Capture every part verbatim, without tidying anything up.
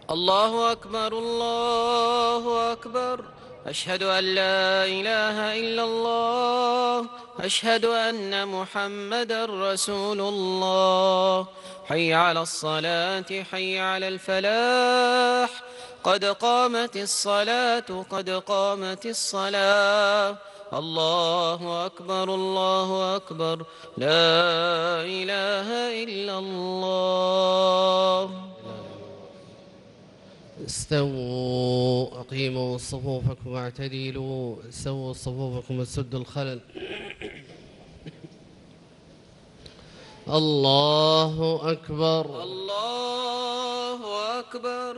الله أكبر الله أكبر. أشهد أن لا إله إلا الله. أشهد أن محمدا رسول الله. حي على الصلاة حي على الفلاح. قد قامت الصلاة قد قامت الصلاة. الله أكبر الله أكبر. لا إله إلا الله. استووا أقيموا صفوفكم واعتدلوا. سووا صفوفكم وسدوا الخلل. الله أكبر الله أكبر.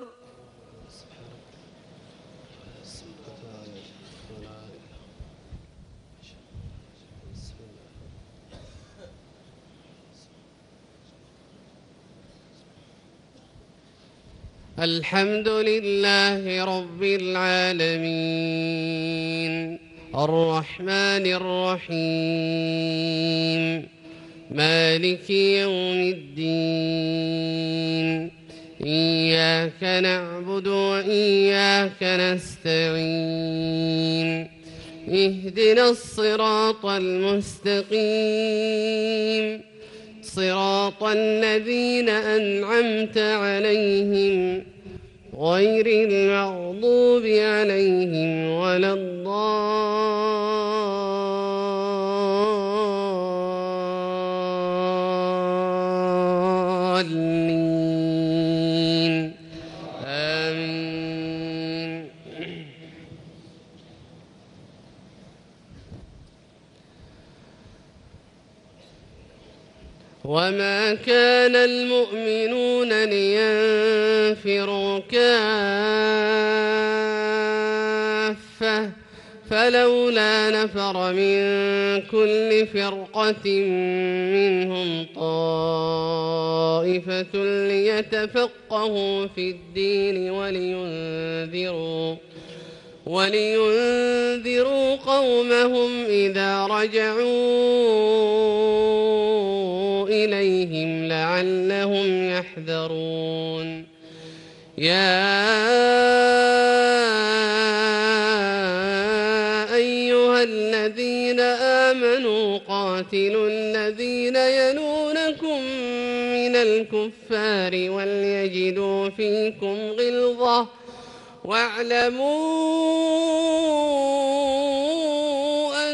الحمد لله رب العالمين الرحمن الرحيم مالك يوم الدين. إياك نعبد وإياك نستعين. اهدنا الصراط المستقيم صراط الذين أنعمت عليهم غير المغضوب عليهم ولا الضالين. آمين. وما كان المؤمنون لينفروا كافة فلولا نفر من كل فرقة منهم طائفة ليتفقهوا في الدين ولينذروا ولينذروا قومهم إذا رجعوا إليهم لعلهم يحذرون. يا أيها الذين آمنوا قاتلوا الذين يلونكم من الكفار وليجدوا فيكم غلظة واعلموا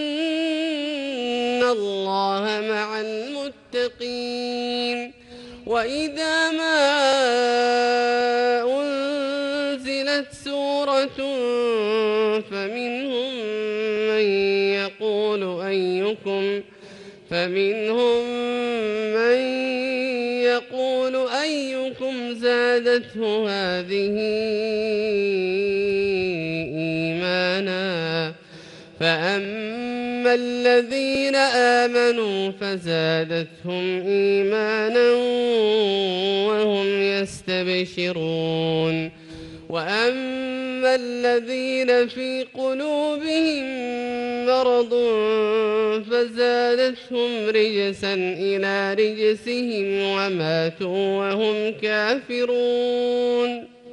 أن الله مع المتقين. وإذا ما أنزلت سورة فمنهم من يقول أيكم فمنهم من يقول أيكم زادته هذه إيمانا فأما الذين آمنوا فزادتهم إيمانا وهم يستبشرون. وأما الذين في قلوبهم مرض فزادتهم رجسا إلى رجسهم وماتوا وهم كافرون.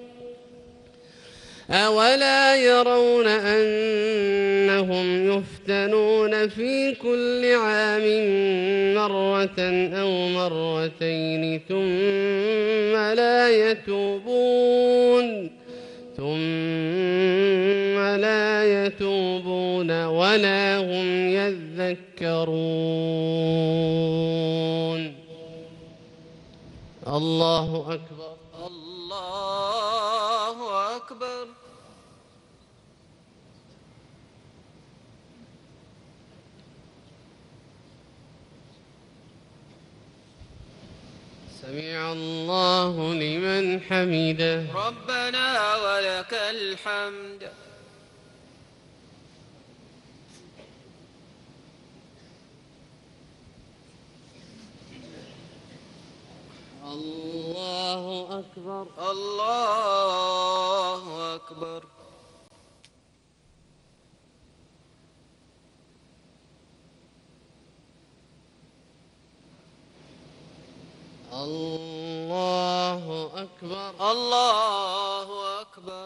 أولا يرون أنهم يفتنون في كل عام مرة أو مرتين ثم لا يتوبون ثم لا يتوبون ولا هم يذكرون. الله أكبر الله أكبر. سمع الله لمن حمده. ربنا ولك الحمد. الله أكبر الله أكبر. الله أكبر. الله أكبر.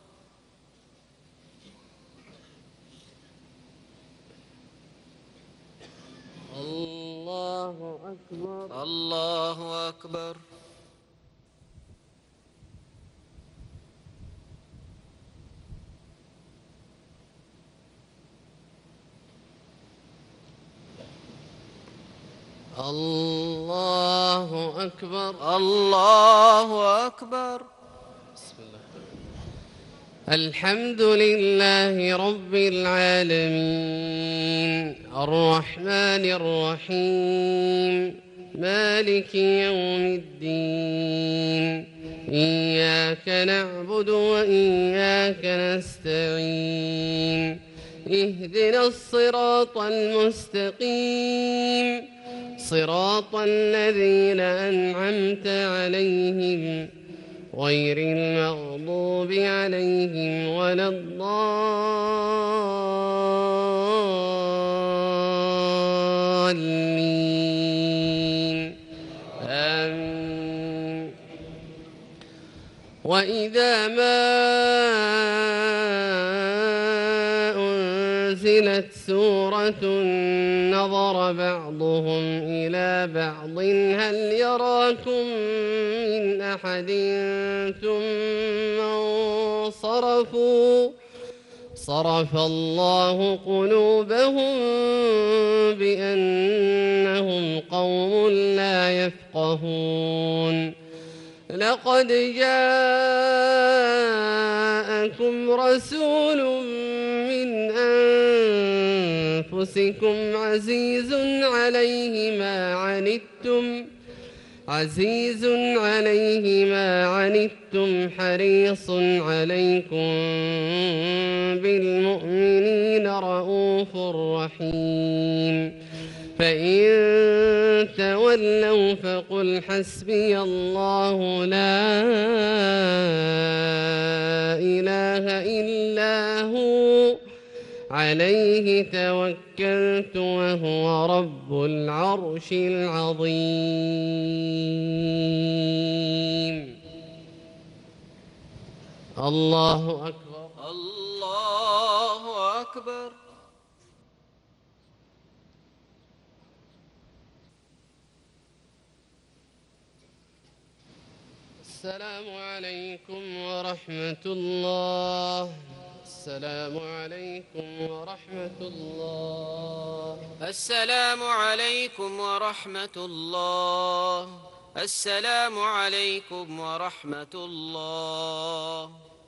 الله أكبر. الله أكبر. الله أكبر. الله أكبر. بسم الله. الحمد لله رب العالمين الرحمن الرحيم مالك يوم الدين إياك نعبد وإياك نستعين اهدنا الصراط المستقيم صراط الذين أنعمت عليهم غير المغضوب عليهم ولا الضالين آمين. وإذا ما أنزلت سورة نظر بعضهم إلى بعض هل يراكم من أحد ثم انصرفوا صرف الله قلوبهم بأنهم قوم لا يفقهون. لقد جاءكم رسول من أنفسكم عزيز عليه ما عنتم عزيز عليه ما عنتم حريص عليكم بالمؤمنين رؤوف رحيم. فإن تولوا فقل حسبي الله لا إله إلا هو عليه توكلت وهو رب العرش العظيم. الله أكبر. الله أكبر. السلام عليكم ورحمة الله. السلام عليكم ورحمة الله. السلام عليكم ورحمة الله. السلام عليكم ورحمة الله.